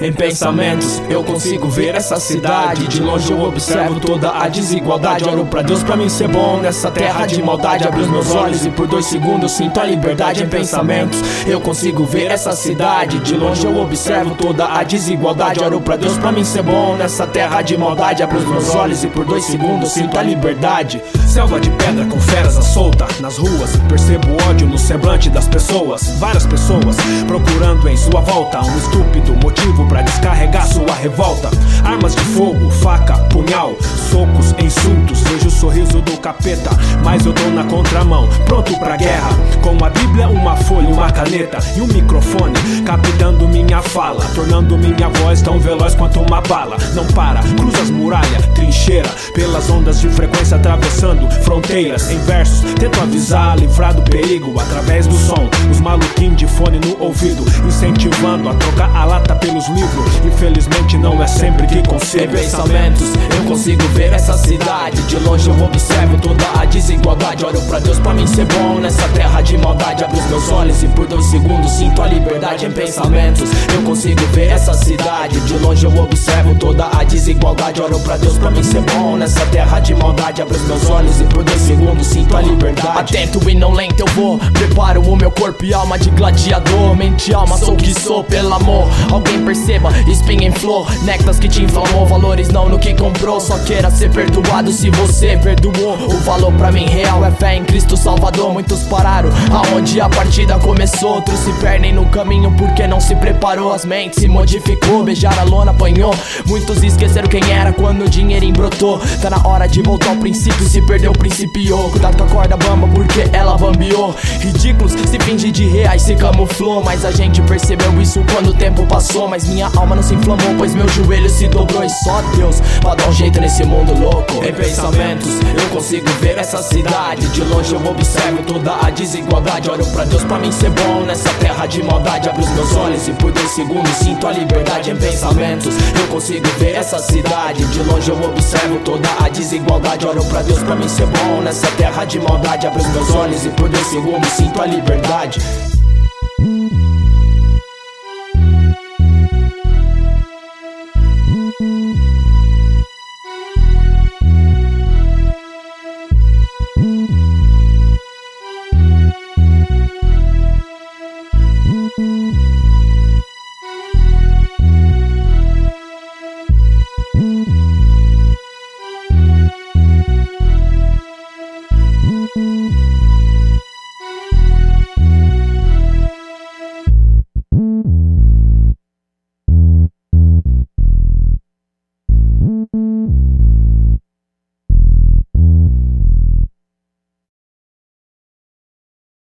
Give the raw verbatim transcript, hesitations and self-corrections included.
Em pensamentos eu consigo ver essa cidade. De longe eu observo toda a desigualdade. Oro pra Deus pra mim ser bom nessa terra de maldade. Abro os meus olhos e por dois segundos sinto a liberdade. Em pensamentos eu consigo ver essa cidade. De longe eu observo toda a desigualdade. Oro pra Deus pra mim ser bom nessa terra de maldade. Abro os meus olhos e por dois segundos sinto a liberdade. Selva de pedra com feras à solta nas ruas. Percebo ódio no semblante das pessoas. Várias pessoas procurando em sua volta um estúpido motivo pra descarregar sua revolta. Armas de fogo, faca, punhal, socos, insultos. Vejo o sorriso do capeta, mas eu tô na contramão, pronto pra guerra. Com a Bíblia, uma folha, uma caneta e um microfone, captando minha fala, tornando minha voz tão veloz quanto uma bala. Não para, cruza as muralhas, trincheira, pelas ondas de frequência atravessando fronteiras. Em versos, tento avisar, livrar do perigo através do som. Os maluquinhos de fone no ouvido, incentivando a trocar a lata pelos livros. Infelizmente não é sempre que consigo. Em pensamentos eu consigo ver essa cidade. De longe eu observo toda a desigualdade. Oro pra Deus pra mim ser bom nessa terra de maldade. Abro os meus olhos e por dois segundos sinto a liberdade. Em pensamentos eu consigo ver essa cidade. De longe eu observo toda a desigualdade. Oro pra Deus pra mim ser bom nessa terra de maldade. Abro os meus olhos e por dois segundos sinto a liberdade. Atento e não lento eu vou, preparo o meu corpo e alma de gladiador. Mente e alma, sou o que sou, pelo amor. Alguém perceba, espinha em flor, néctares que te inflamou, valores não no que comprou. Só queira ser perdoado se você perdoou. O valor pra mim real é fé em Cristo Salvador. Muitos pararam aonde a partida começou, outros se perdem no caminho porque não se preparou. As mentes se modificou, beijar a lona apanhou. Muitos esqueceram quem era quando o dinheirinho brotou. Tá na hora de voltar ao princípio, se perdeu principiou. Cuidado com a corda bamba porque ela bambeou. Ridículos se finge de reais, se camuflou. Mas a gente percebeu isso quando o tempo passou. Mas minha alma não se inflamou, pois meu joelho se dobrou. E só Deus pra dar um jeito nesse mundo louco. Em pensamentos eu consigo ver essa cidade. De longe eu observo toda a desigualdade. Oro pra Deus pra mim ser bom nessa terra de maldade. Abro os meus olhos e por dois segundos sinto a liberdade. Em pensamentos eu consigo ver essa cidade. De longe eu observo toda a desigualdade. Oro pra Deus pra mim ser bom nessa terra de maldade. Abro os meus olhos e por dois segundos sinto a liberdade.